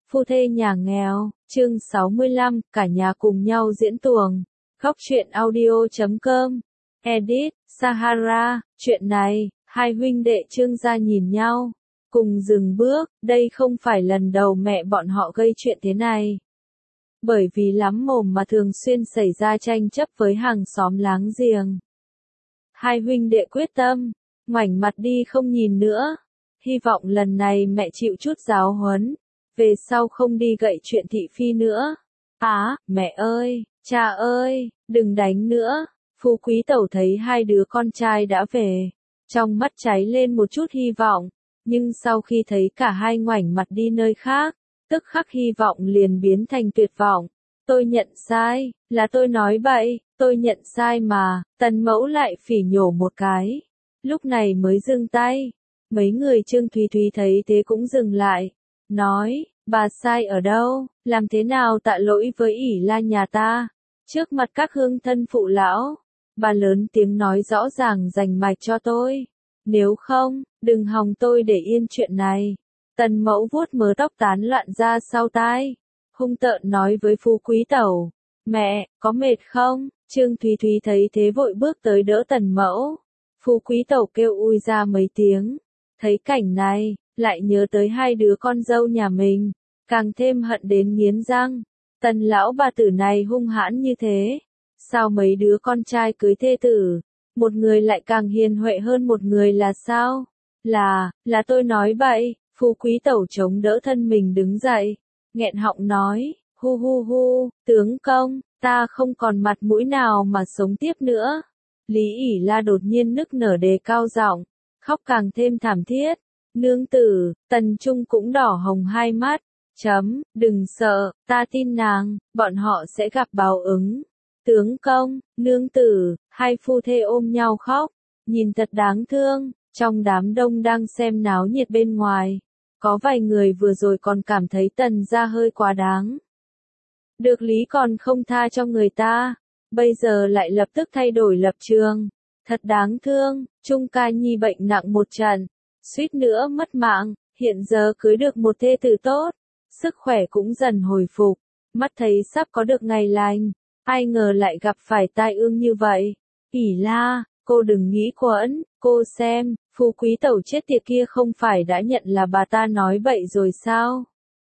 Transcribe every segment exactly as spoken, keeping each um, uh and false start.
Phu thê nhà nghèo, chương sáu mươi lăm, cả nhà cùng nhau diễn tuồng. Góc truyện audio chấm com. Edit, Sahara, chuyện này, hai huynh đệ Trương gia nhìn nhau, cùng dừng bước, đây không phải lần đầu mẹ bọn họ gây chuyện thế này. Bởi vì lắm mồm mà thường xuyên xảy ra tranh chấp với hàng xóm láng giềng. Hai huynh đệ quyết tâm, ngoảnh mặt đi không nhìn nữa, hy vọng lần này mẹ chịu chút giáo huấn. Về sau không đi gậy chuyện thị phi nữa. Á, à, mẹ ơi, cha ơi, đừng đánh nữa. Phú Quý Tẩu thấy hai đứa con trai đã về, trong mắt cháy lên một chút hy vọng, nhưng sau khi thấy cả hai ngoảnh mặt đi nơi khác, tức khắc hy vọng liền biến thành tuyệt vọng. Tôi nhận sai, là tôi nói bậy, tôi nhận sai mà, Tần Mẫu lại phỉ nhổ một cái. Lúc này mới dừng tay, mấy người Trương Thúy Thúy thấy thế cũng dừng lại. Nói, bà sai ở đâu, làm thế nào tạ lỗi với ỷ la nhà ta, trước mặt các hương thân phụ lão, bà lớn tiếng nói rõ ràng rành mạch cho tôi, nếu không, đừng hòng tôi để yên chuyện này. Tần Mẫu vuốt mớ tóc tán loạn ra sau tai, hung tợn nói với Phú Quý Tẩu, mẹ, có mệt không? Trương Thúy Thúy thấy thế vội bước tới đỡ Tần Mẫu, Phú Quý Tẩu kêu ui ra mấy tiếng, thấy cảnh này, lại nhớ tới hai đứa con dâu nhà mình, càng thêm hận đến nghiến răng. Tần lão bà tử này hung hãn như thế, sao mấy đứa con trai cưới thê tử, một người lại càng hiền huệ hơn một người là sao? Là, là tôi nói bậy. Phú Quý Tẩu chống đỡ thân mình đứng dậy, nghẹn họng nói, hu hu hu, tướng công, ta không còn mặt mũi nào mà sống tiếp nữa. Lý ỷ la đột nhiên nức nở đề cao giọng, khóc càng thêm thảm thiết. Nương tử, Tần Trung cũng đỏ hồng hai mắt, chấm, đừng sợ, ta tin nàng, bọn họ sẽ gặp báo ứng. Tướng công, nương tử, hai phu thê ôm nhau khóc, nhìn thật đáng thương, trong đám đông đang xem náo nhiệt bên ngoài. Có vài người vừa rồi còn cảm thấy Tần gia hơi quá đáng. Được lý còn không tha cho người ta, bây giờ lại lập tức thay đổi lập trường. Thật đáng thương, Trung Ca Nhi bệnh nặng một trận, suýt nữa mất mạng, hiện giờ cưới được một thê tử tốt, sức khỏe cũng dần hồi phục, mắt thấy sắp có được ngày lành, ai ngờ lại gặp phải tai ương như vậy. ỷ la, cô đừng nghĩ quẫn, cô xem, Phú Quý Tẩu chết tiệt kia không phải đã nhận là bà ta nói bậy rồi sao?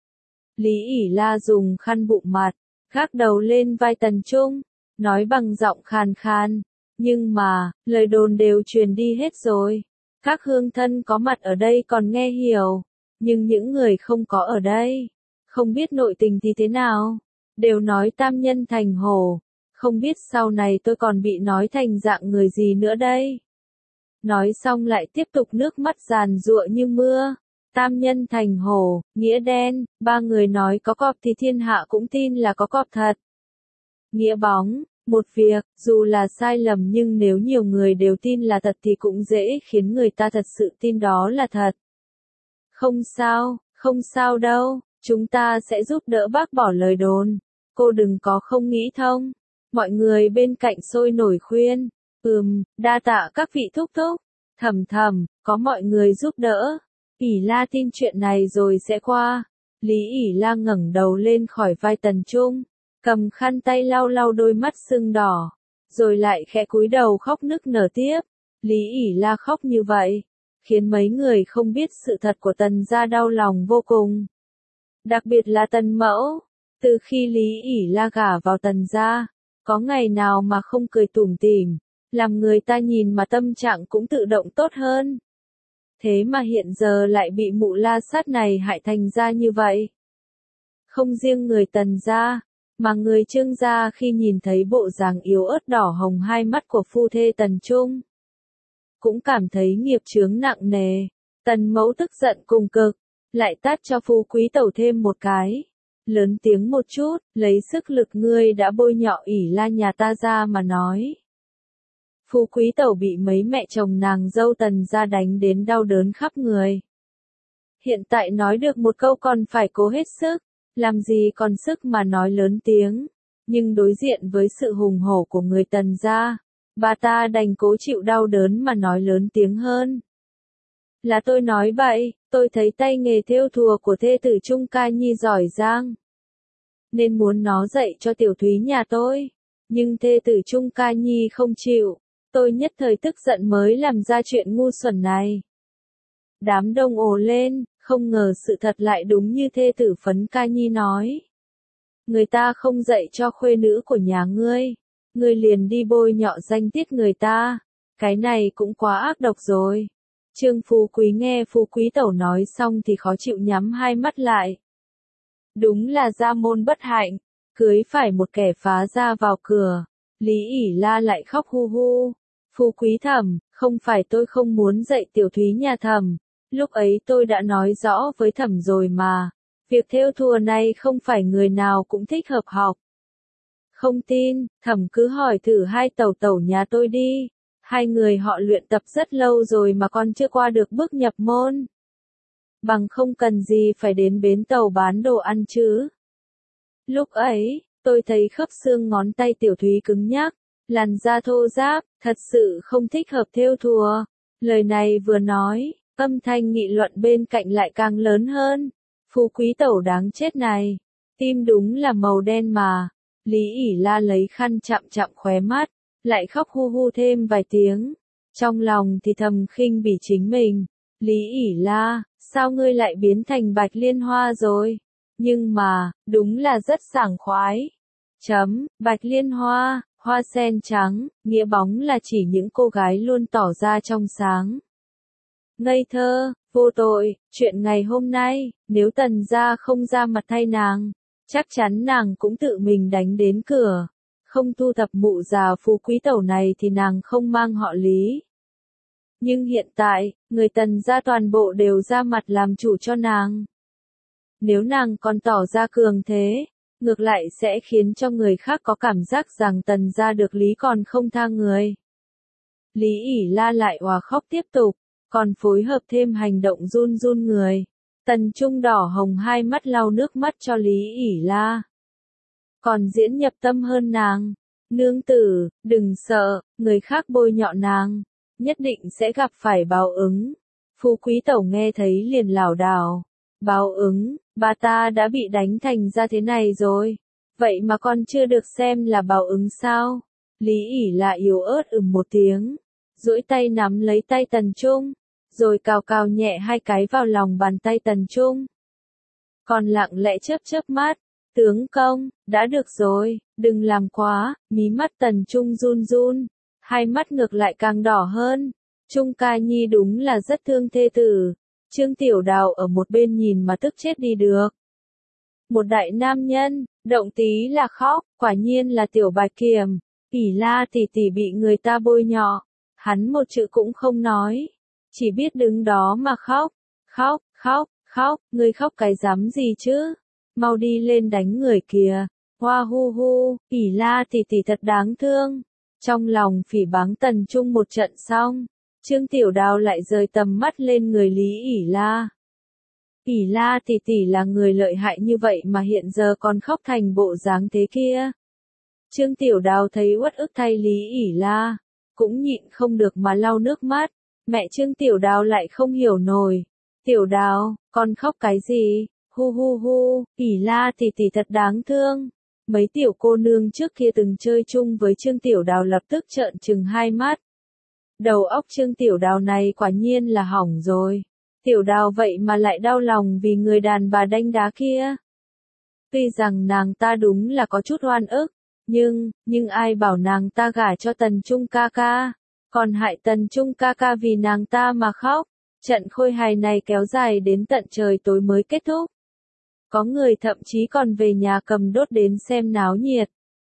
Lý ỷ la dùng khăn bụm mặt, gác đầu lên vai Tần Trung, nói bằng giọng khàn khàn, nhưng mà, lời đồn đều truyền đi hết rồi. Các hương thân có mặt ở đây còn nghe hiểu, nhưng những người không có ở đây, không biết nội tình thì thế nào, đều nói tam nhân thành hổ, không biết sau này tôi còn bị nói thành dạng người gì nữa đây. Nói xong lại tiếp tục nước mắt giàn giụa như mưa, tam nhân thành hổ, nghĩa đen, ba người nói có cọp thì thiên hạ cũng tin là có cọp thật. Nghĩa bóng, một việc, dù là sai lầm nhưng nếu nhiều người đều tin là thật thì cũng dễ khiến người ta thật sự tin đó là thật. Không sao, không sao đâu, chúng ta sẽ giúp đỡ bác bỏ lời đồn, cô đừng có không nghĩ thông. Mọi người bên cạnh sôi nổi khuyên, ừm, đa tạ các vị thúc thúc, thầm thầm, có mọi người giúp đỡ. ỷ la tin chuyện này rồi sẽ qua. Lý ỷ la ngẩng đầu lên khỏi vai Tần Trung, cầm khăn tay lau lau đôi mắt sưng đỏ, rồi lại khẽ cúi đầu khóc nức nở tiếp. Lý ỷ la khóc như vậy, khiến mấy người không biết sự thật của Tần gia đau lòng vô cùng. Đặc biệt là Tần Mẫu, từ khi Lý ỷ la gả vào Tần gia, có ngày nào mà không cười tủm tỉm, làm người ta nhìn mà tâm trạng cũng tự động tốt hơn. Thế mà hiện giờ lại bị mụ la sát này hại thành ra như vậy. Không riêng người Tần gia, mà người Trương gia khi nhìn thấy bộ dáng yếu ớt đỏ hồng hai mắt của phu thê Tần Trung, cũng cảm thấy nghiệp chướng nặng nề. Tần Mẫu tức giận cùng cực, lại tát cho Phú Quý Tẩu thêm một cái. Lớn tiếng một chút, lấy sức lực ngươi đã bôi nhọ ỷ la nhà ta ra mà nói. Phú Quý Tẩu bị mấy mẹ chồng nàng dâu Tần gia đánh đến đau đớn khắp người. Hiện tại nói được một câu còn phải cố hết sức, làm gì còn sức mà nói lớn tiếng, nhưng đối diện với sự hùng hổ của người Tần gia, bà ta đành cố chịu đau đớn mà nói lớn tiếng hơn. Là tôi nói bậy, Tôi thấy tay nghề thêu thùa của thê tử Trung Ca Nhi giỏi giang, nên muốn nó dạy cho tiểu thúy nhà tôi. Nhưng thê tử Trung Ca Nhi không chịu. Tôi nhất thời tức giận mới làm ra chuyện ngu xuẩn này. Đám đông ồ lên, không ngờ sự thật lại đúng như thê tử Phấn Ca Nhi nói. Người ta không dạy cho khuê nữ của nhà ngươi, ngươi liền đi bôi nhọ danh tiết người ta. Cái này cũng quá ác độc rồi. Trương Phú Quý nghe Phú Quý Tẩu nói xong thì khó chịu nhắm hai mắt lại. Đúng là gia môn bất hạnh, cưới phải một kẻ phá ra vào cửa. Lý ỉ la lại khóc hu hu. Phú Quý Thẩm, không phải tôi không muốn dạy tiểu thúy nhà Thẩm. Lúc ấy tôi đã nói rõ với Thẩm rồi mà. Việc thêu thùa này không phải người nào cũng thích hợp học. Không tin, Thẩm cứ hỏi thử hai tẩu tẩu nhà tôi đi. Hai người họ luyện tập rất lâu rồi mà còn chưa qua được bước nhập môn. Bằng không cần gì phải đến bến tàu bán đồ ăn chứ. Lúc ấy, tôi thấy khớp xương ngón tay tiểu thúy cứng nhắc, làn da thô ráp, thật sự không thích hợp thêu thùa. Lời này vừa nói, âm thanh nghị luận bên cạnh lại càng lớn hơn. Phú Quý Tẩu đáng chết này, tim đúng là màu đen mà. Lý ỉ la lấy khăn chạm chạm khóe mắt, lại khóc hu hu thêm vài tiếng. Trong lòng thì thầm khinh bỉ chính mình. Lý ỉ la, sao ngươi lại biến thành Bạch Liên Hoa rồi? Nhưng mà, đúng là rất sảng khoái. Chấm, Bạch Liên Hoa, hoa sen trắng, nghĩa bóng là chỉ những cô gái luôn tỏ ra trong sáng. Ngây thơ, vô tội, chuyện ngày hôm nay, nếu Tần gia không ra mặt thay nàng, chắc chắn nàng cũng tự mình đánh đến cửa. Không thu thập mụ già Phú Quý Tẩu này thì nàng không mang họ Lý. Nhưng hiện tại, người Tần gia toàn bộ đều ra mặt làm chủ cho nàng. Nếu nàng còn tỏ ra cường thế, ngược lại sẽ khiến cho người khác có cảm giác rằng Tần gia được lý còn không tha người. Lý ỉ la lại òa khóc tiếp tục, còn phối hợp thêm hành động run run người. Tần Trung đỏ hồng hai mắt lau nước mắt cho Lý ỉ la. Còn diễn nhập tâm hơn nàng. Nương tử, đừng sợ, người khác bôi nhọ nàng, nhất định sẽ gặp phải báo ứng. Phú Quý Tẩu nghe thấy liền lảo đảo. Báo ứng, bà ta đã bị đánh thành ra thế này rồi. Vậy mà con chưa được xem là báo ứng sao? Lý ỉ la yếu ớt ừm một tiếng, duỗi tay nắm lấy tay Tần Trung, rồi cào cào nhẹ hai cái vào lòng bàn tay Tần Trung. Còn lặng lẽ chớp chớp mắt. Tướng công, đã được rồi, đừng làm quá. Mí mắt Tần Trung run run, hai mắt ngược lại càng đỏ hơn. Trung Ca Nhi đúng là rất thương thê tử. Trương Tiểu Đào ở một bên nhìn mà tức chết đi được. Một đại nam nhân, động tí là khóc, quả nhiên là Tiểu Bạch Kiểm. ỉ la tỷ tỷ bị người ta bôi nhọ, hắn một chữ cũng không nói, chỉ biết đứng đó mà khóc. Khóc, khóc, khóc, ngươi khóc cái dám gì chứ? Mau đi lên đánh người kìa. Hoa hu hu, ỉ la tỷ tỷ thật đáng thương. Trong lòng phỉ báng Tần Trung một trận xong, Trương Tiểu Đào lại rời tầm mắt lên người Lý ỉ la. ỉ la tỷ tỷ là người lợi hại như vậy mà hiện giờ còn khóc thành bộ dáng thế kia. Trương Tiểu Đào thấy uất ức thay Lý ỉ la, cũng nhịn không được mà lau nước mắt. Mẹ Trương Tiểu Đào lại không hiểu nổi. Tiểu Đào, con khóc cái gì? Hu hu hu, ỉ la tỷ tỷ thật đáng thương. Mấy tiểu cô nương trước kia từng chơi chung với Trương Tiểu Đào lập tức trợn trừng hai mắt. Đầu óc Trương Tiểu Đào này quả nhiên là hỏng rồi. Tiểu Đào vậy mà lại đau lòng vì người đàn bà đanh đá kia. Tuy rằng nàng ta đúng là có chút oan ức, nhưng, nhưng ai bảo nàng ta gả cho Tần Trung ca ca, còn hại Tần Trung ca ca vì nàng ta mà khóc. Trận khôi hài này kéo dài đến tận trời tối mới kết thúc. Có người thậm chí còn về nhà cầm đốt đến xem náo nhiệt.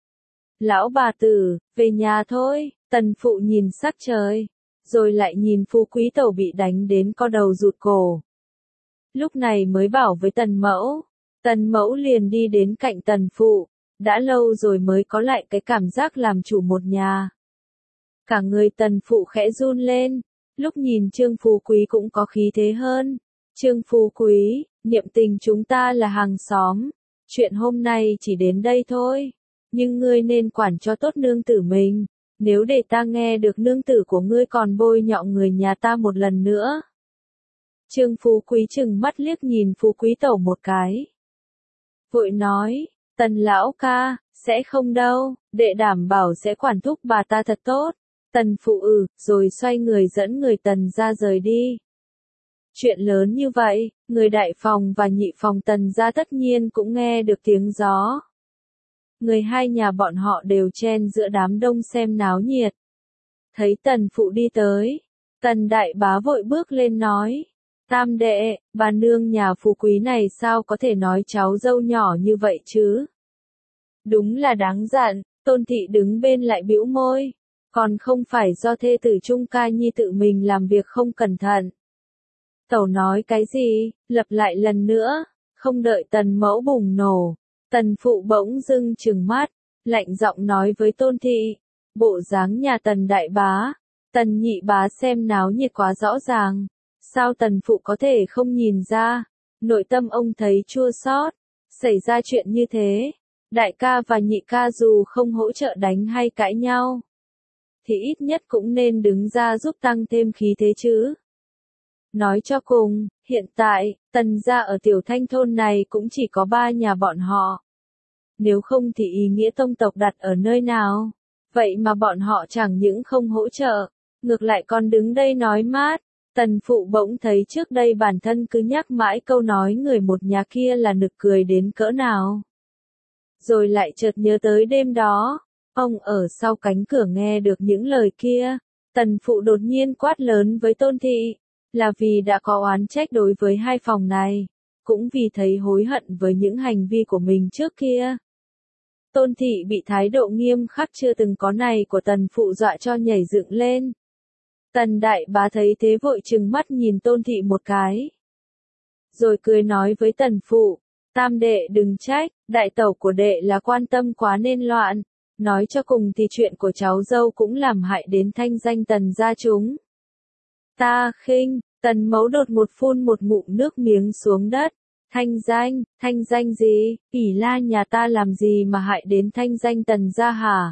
Lão bà tử, về nhà thôi. Tần phụ nhìn sắc trời, rồi lại nhìn Phú Quý Tẩu bị đánh đến co đầu rụt cổ. Lúc này mới bảo với Tần mẫu. Tần mẫu liền đi đến cạnh Tần phụ. Đã lâu rồi mới có lại cái cảm giác làm chủ một nhà. Cả người Tần phụ khẽ run lên. Lúc nhìn Trương Phú Quý cũng có khí thế hơn. Trương Phú Quý, niệm tình chúng ta là hàng xóm. Chuyện hôm nay chỉ đến đây thôi. Nhưng ngươi nên quản cho tốt nương tử mình. Nếu để ta nghe được nương tử của ngươi còn bôi nhọ người nhà ta một lần nữa. Trương Phú Quý chừng mắt liếc nhìn Phú Quý Tẩu một cái. Vội nói, Tần lão ca, sẽ không đâu, đệ đảm bảo sẽ quản thúc bà ta thật tốt. Tần phụ ừ, rồi xoay người dẫn người Tần ra rời đi. Chuyện lớn như vậy, người đại phòng và nhị phòng Tần ra tất nhiên cũng nghe được tiếng gió. Người hai nhà bọn họ đều chen giữa đám đông xem náo nhiệt. Thấy Tần phụ đi tới, Tần đại bá vội bước lên nói, tam đệ, bà nương nhà Phú Quý này sao có thể nói cháu dâu nhỏ như vậy chứ? Đúng là đáng giận. Tôn thị đứng bên lại bĩu môi, còn không phải do thê tử Trung Ca Nhi tự mình làm việc không cẩn thận. Tẩu nói cái gì, lặp lại lần nữa, không đợi Tần mẫu bùng nổ. Tần phụ bỗng dưng trừng mắt, lạnh giọng nói với Tôn thị, bộ dáng nhà Tần đại bá, Tần nhị bá xem náo nhiệt quá rõ ràng, sao Tần phụ có thể không nhìn ra, nội tâm ông thấy chua xót, xảy ra chuyện như thế, đại ca và nhị ca dù không hỗ trợ đánh hay cãi nhau, thì ít nhất cũng nên đứng ra giúp tăng thêm khí thế chứ. Nói cho cùng, hiện tại, Tần gia ở tiểu thanh thôn này cũng chỉ có ba nhà bọn họ. Nếu không thì ý nghĩa tông tộc đặt ở nơi nào? Vậy mà bọn họ chẳng những không hỗ trợ, ngược lại còn đứng đây nói mát. Tần phụ bỗng thấy trước đây bản thân cứ nhắc mãi câu nói người một nhà kia là nực cười đến cỡ nào. Rồi lại chợt nhớ tới đêm đó, ông ở sau cánh cửa nghe được những lời kia. Tần phụ đột nhiên quát lớn với Tôn thị, là vì đã có oán trách đối với hai phòng này, cũng vì thấy hối hận với những hành vi của mình trước kia. Tôn thị bị thái độ nghiêm khắc chưa từng có này của tần phụ dọa cho nhảy dựng lên. Tần đại bá thấy thế vội trừng mắt nhìn Tôn thị một cái. Rồi cười nói với tần phụ, tam đệ đừng trách, đại tẩu của đệ là quan tâm quá nên loạn. Nói cho cùng thì chuyện của cháu dâu cũng làm hại đến thanh danh Tần gia chúng. Ta khinh, Tần mẫu đột một phun một ngụm nước miếng xuống đất. Thanh danh, thanh danh gì, ỷ la nhà ta làm gì mà hại đến thanh danh Tần gia hả?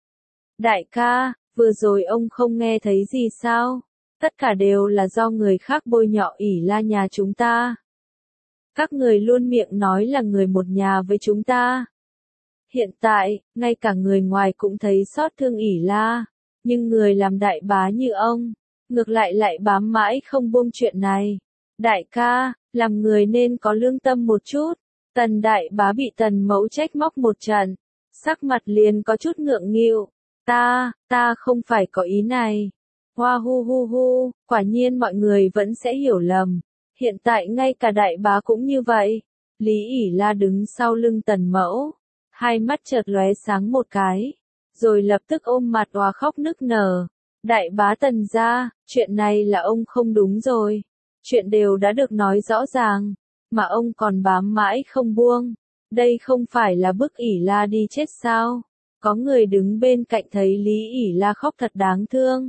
Đại ca, vừa rồi ông không nghe thấy gì sao? Tất cả đều là do người khác bôi nhọ ỷ la nhà chúng ta. Các người luôn miệng nói là người một nhà với chúng ta. Hiện tại, ngay cả người ngoài cũng thấy xót thương ỷ la, nhưng người làm đại bá như ông, ngược lại lại bám mãi không buông chuyện này. Đại ca, làm người nên có lương tâm một chút. Tần đại bá bị tần mẫu trách móc một trận, sắc mặt liền có chút ngượng nghịu. Ta, ta không phải có ý này. Hoa hu hu hu, quả nhiên mọi người vẫn sẽ hiểu lầm. Hiện tại ngay cả đại bá cũng như vậy. Lý ỷ la đứng sau lưng tần mẫu, hai mắt chợt lóe sáng một cái, rồi lập tức ôm mặt òa khóc nức nở. Đại bá Tần gia, chuyện này là ông không đúng rồi. Chuyện đều đã được nói rõ ràng, mà ông còn bám mãi không buông. Đây không phải là bức ỷ la đi chết sao? Có người đứng bên cạnh thấy Lý ỷ la khóc thật đáng thương,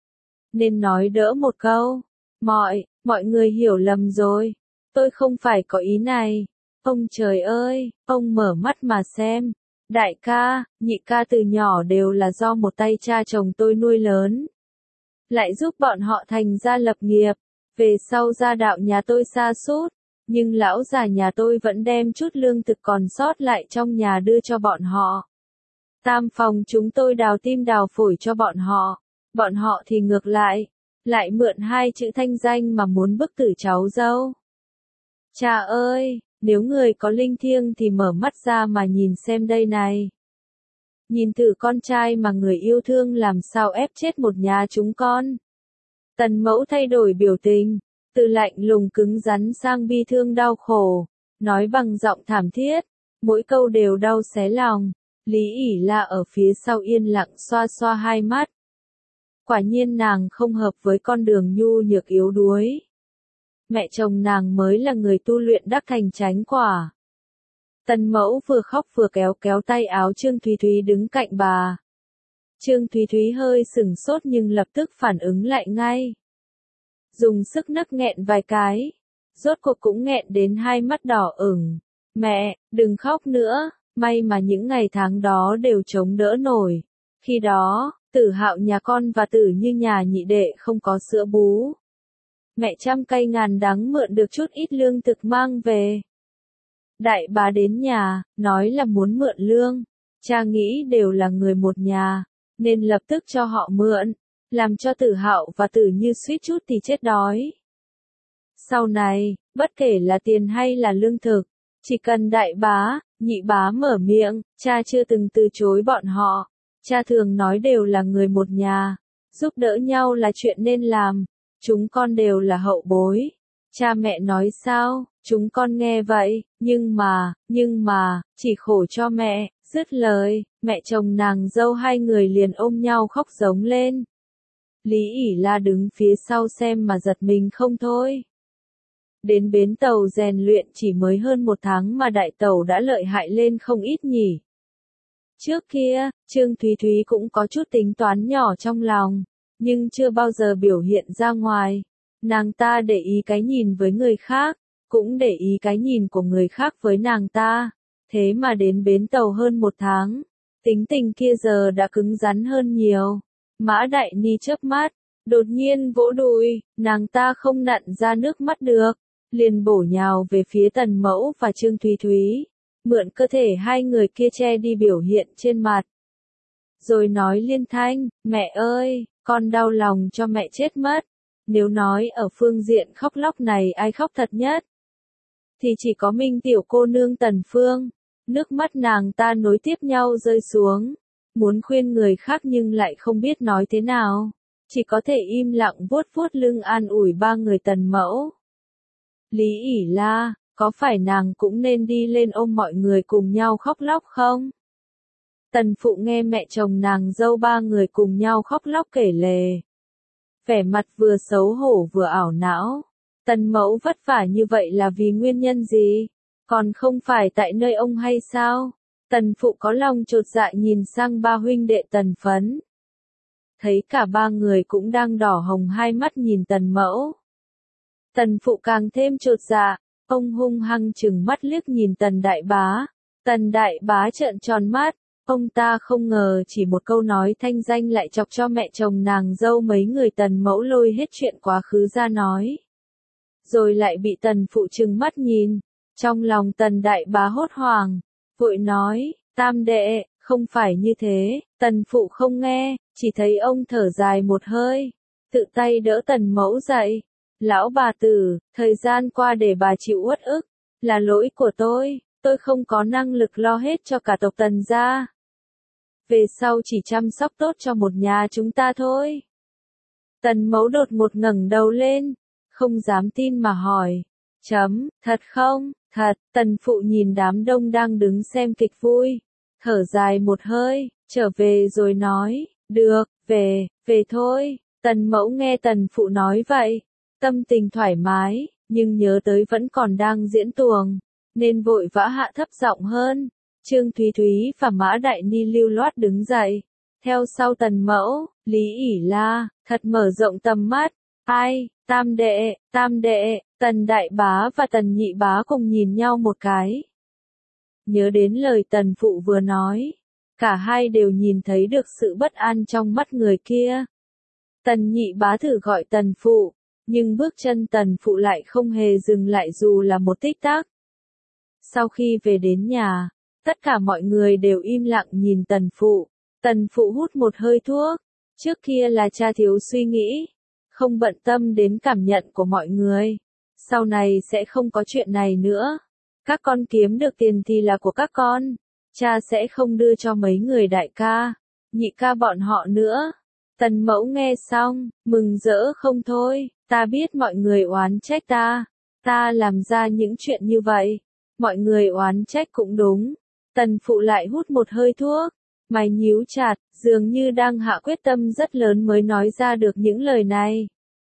nên nói đỡ một câu. Mọi, mọi người hiểu lầm rồi. Tôi không phải có ý này. Ông trời ơi, ông mở mắt mà xem. Đại ca, nhị ca từ nhỏ đều là do một tay cha chồng tôi nuôi lớn. Lại giúp bọn họ thành gia lập nghiệp. Về sau gia đạo nhà tôi sa sút, nhưng lão già nhà tôi vẫn đem chút lương thực còn sót lại trong nhà đưa cho bọn họ. Tam phòng chúng tôi đào tim đào phổi cho bọn họ. Bọn họ thì ngược lại, lại mượn hai chữ thanh danh mà muốn bức tử cháu dâu. Cha ơi! Nếu người có linh thiêng thì mở mắt ra mà nhìn xem đây này. Nhìn thử con trai mà người yêu thương làm sao ép chết một nhà chúng con. Tần mẫu thay đổi biểu tình, từ lạnh lùng cứng rắn sang bi thương đau khổ, nói bằng giọng thảm thiết, mỗi câu đều đau xé lòng. Lý ỷ la ở phía sau yên lặng xoa xoa hai mắt. Quả nhiên nàng không hợp với con đường nhu nhược yếu đuối. Mẹ chồng nàng mới là người tu luyện đắc thành chánh quả. Tần mẫu vừa khóc vừa kéo kéo tay áo Trương Thúy Thúy đứng cạnh bà. Trương Thúy Thúy hơi sửng sốt nhưng lập tức phản ứng lại ngay. Dùng sức nấc nghẹn vài cái, rốt cuộc cũng nghẹn đến hai mắt đỏ ửng. Mẹ, đừng khóc nữa, may mà những ngày tháng đó đều chống đỡ nổi. Khi đó, Tử Hạo nhà con và Tử Như nhà nhị đệ không có sữa bú. mẹ trăm cây ngàn đắng mượn được chút ít lương thực mang về. Đại bá đến nhà, nói là muốn mượn lương. Cha nghĩ đều là người một nhà, nên lập tức cho họ mượn, làm cho Tử Hạo và Tử Như suýt chút thì chết đói. Sau này, bất kể là tiền hay là lương thực, chỉ cần đại bá, nhị bá mở miệng, cha chưa từng từ chối bọn họ. Cha thường nói đều là người một nhà, giúp đỡ nhau là chuyện nên làm, chúng con đều là hậu bối. Cha mẹ nói sao, chúng con nghe vậy, nhưng mà, nhưng mà, chỉ khổ cho mẹ. Dứt lời, mẹ chồng nàng dâu hai người liền ôm nhau khóc giống lên. Lý ỉ La đứng phía sau xem mà giật mình không thôi. Đến bến tàu rèn luyện chỉ mới hơn một tháng mà đại tàu đã lợi hại lên không ít nhỉ. Trước kia, Trương Thúy Thúy cũng có chút tính toán nhỏ trong lòng, nhưng chưa bao giờ biểu hiện ra ngoài. Nàng ta để ý cái nhìn với người khác, cũng để ý cái nhìn của người khác với nàng ta. Thế mà đến bến tàu hơn một tháng, tính tình kia giờ đã cứng rắn hơn nhiều. Mã Đại Ni chớp mắt, đột nhiên vỗ đùi, nàng ta không nặn ra nước mắt được, liền bổ nhào về phía Tần Mẫu và Trương Thúy Thúy, mượn cơ thể hai người kia che đi biểu hiện trên mặt. Rồi nói liên thanh, mẹ ơi, con đau lòng cho mẹ chết mất. Nếu nói ở phương diện khóc lóc này ai khóc thật nhất, thì chỉ có Minh tiểu cô nương Tần Phương. Nước mắt nàng ta nối tiếp nhau rơi xuống, muốn khuyên người khác nhưng lại không biết nói thế nào, chỉ có thể im lặng vuốt vuốt lưng an ủi ba người Tần Mẫu. Lý ỉ La, có phải nàng cũng nên đi lên ôm mọi người cùng nhau khóc lóc không? Tần Phụ nghe mẹ chồng nàng dâu ba người cùng nhau khóc lóc kể lể, vẻ mặt vừa xấu hổ vừa ảo não. Tần Mẫu vất vả như vậy là vì nguyên nhân gì? Còn không phải tại nơi ông hay sao? Tần Phụ có lòng chột dạ nhìn sang ba huynh đệ Tần Phấn. Thấy cả ba người cũng đang đỏ hồng hai mắt nhìn Tần Mẫu. Tần Phụ càng thêm chột dạ, ông hung hăng trừng mắt liếc nhìn Tần Đại Bá. Tần Đại Bá trợn tròn mắt, ông ta không ngờ chỉ một câu nói thanh danh lại chọc cho mẹ chồng nàng dâu mấy người Tần Mẫu lôi hết chuyện quá khứ ra nói. Rồi lại bị Tần Phụ trừng mắt nhìn. Trong lòng Tần Đại Bá hốt hoảng, vội nói, tam đệ, không phải như thế. Tần Phụ không nghe, chỉ thấy ông thở dài một hơi, tự tay đỡ Tần Mẫu dậy. Lão bà tử, thời gian qua để bà chịu uất ức, là lỗi của tôi, tôi không có năng lực lo hết cho cả tộc Tần gia. Về sau chỉ chăm sóc tốt cho một nhà chúng ta thôi. Tần Mẫu đột ngột ngẩng đầu lên, không dám tin mà hỏi, chấm, thật không? Thật. Tần Phụ nhìn đám đông đang đứng xem kịch vui, thở dài một hơi, trở về rồi nói, được, về, về thôi. Tần Mẫu nghe Tần Phụ nói vậy, tâm tình thoải mái, nhưng nhớ tới vẫn còn đang diễn tuồng, nên vội vã hạ thấp giọng hơn. Trương Thúy Thúy và Mã Đại Ni lưu loát đứng dậy, theo sau Tần Mẫu. Lý ỉ La, thật mở rộng tầm mắt, ai, tam đệ, tam đệ. Tần Đại Bá và Tần Nhị Bá cùng nhìn nhau một cái. Nhớ đến lời Tần Phụ vừa nói, cả hai đều nhìn thấy được sự bất an trong mắt người kia. Tần Nhị Bá thử gọi Tần Phụ, nhưng bước chân Tần Phụ lại không hề dừng lại dù là một tích tắc. Sau khi về đến nhà, tất cả mọi người đều im lặng nhìn Tần Phụ. Tần Phụ hút một hơi thuốc, trước kia là cha thiếu suy nghĩ, không bận tâm đến cảm nhận của mọi người. Sau này sẽ không có chuyện này nữa. Các con kiếm được tiền thì là của các con. Cha sẽ không đưa cho mấy người đại ca, nhị ca bọn họ nữa. Tần Mẫu nghe xong, mừng rỡ không thôi. Ta biết mọi người oán trách ta. Ta làm ra những chuyện như vậy. Mọi người oán trách cũng đúng. Tần Phụ lại hút một hơi thuốc. Mày nhíu chặt, dường như đang hạ quyết tâm rất lớn mới nói ra được những lời này.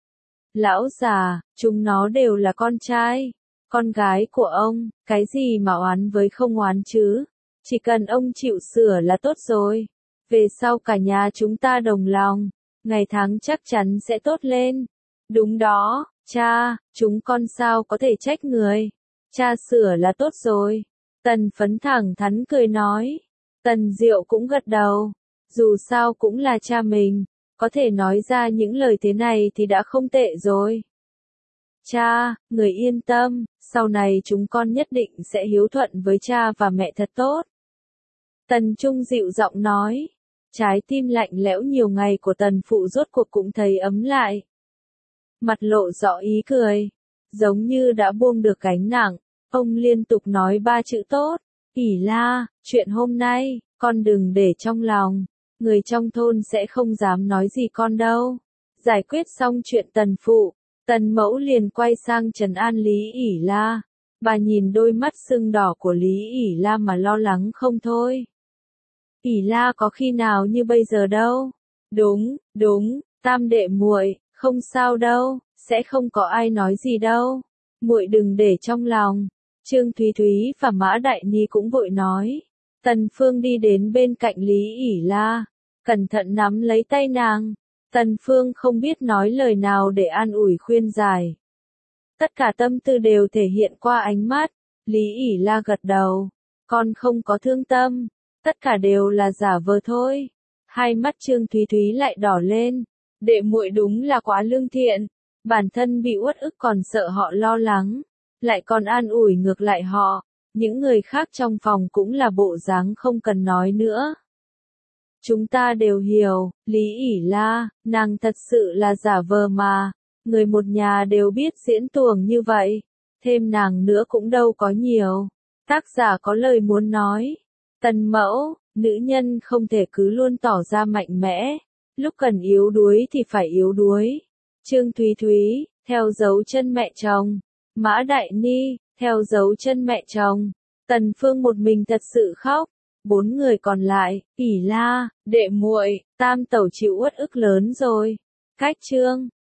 Lão già, chúng nó đều là con trai, con gái của ông, cái gì mà oán với không oán chứ, chỉ cần ông chịu sửa là tốt rồi. Về sau cả nhà chúng ta đồng lòng, ngày tháng chắc chắn sẽ tốt lên. Đúng đó, cha, chúng con sao có thể trách người, cha sửa là tốt rồi. Tần Phấn thẳng thắn cười nói, Tần Diệu cũng gật đầu, dù sao cũng là cha mình. Có thể nói ra những lời thế này thì đã không tệ rồi. Cha, người yên tâm, sau này chúng con nhất định sẽ hiếu thuận với cha và mẹ thật tốt. Tần Trung dịu giọng nói. Trái tim lạnh lẽo nhiều ngày của tần phụ rốt cuộc cũng thấy ấm lại. Mặt lộ rõ ý cười, giống như đã buông được gánh nặng, ông liên tục nói ba chữ tốt. Ỷ La, chuyện hôm nay, con đừng để trong lòng, người trong thôn sẽ không dám nói gì con đâu. Giải quyết xong chuyện tần phụ, tần mẫu liền quay sang trấn an Lý Ỷ La. Bà nhìn đôi mắt sưng đỏ của Lý Ỷ La mà lo lắng không thôi. Ỷ La có khi nào như bây giờ đâu. Đúng, đúng, tam đệ muội, không sao đâu, sẽ không có ai nói gì đâu. Muội đừng để trong lòng. Trương Thúy Thúy và Mã Đại Ni cũng vội nói. Tần Phương đi đến bên cạnh Lý Ỷ La, cẩn thận nắm lấy tay nàng. Tần Phương không biết nói lời nào để an ủi khuyên giải. Tất cả tâm tư đều thể hiện qua ánh mắt. Lý Ỷ La gật đầu. Con không có thương tâm. Tất cả đều là giả vờ thôi. Hai mắt Trương Thúy Thúy lại đỏ lên. Đệ muội đúng là quá lương thiện. Bản thân bị uất ức còn sợ họ lo lắng. Lại còn an ủi ngược lại họ. Những người khác trong phòng cũng là bộ dáng không cần nói nữa. Chúng ta đều hiểu, Lý Ỷ La, nàng thật sự là giả vờ mà. Người một nhà đều biết diễn tuồng như vậy. Thêm nàng nữa cũng đâu có nhiều. Tác giả có lời muốn nói. Tần mẫu, nữ nhân không thể cứ luôn tỏ ra mạnh mẽ. Lúc cần yếu đuối thì phải yếu đuối. Trương Thúy Thúy, theo dấu chân mẹ chồng. Mã Đại Ni, theo dấu chân mẹ chồng. Tần Phương một mình thật sự khóc. Bốn người còn lại, Ỷ La, đệ muội, tam tẩu chịu uất ức lớn rồi. Cách chương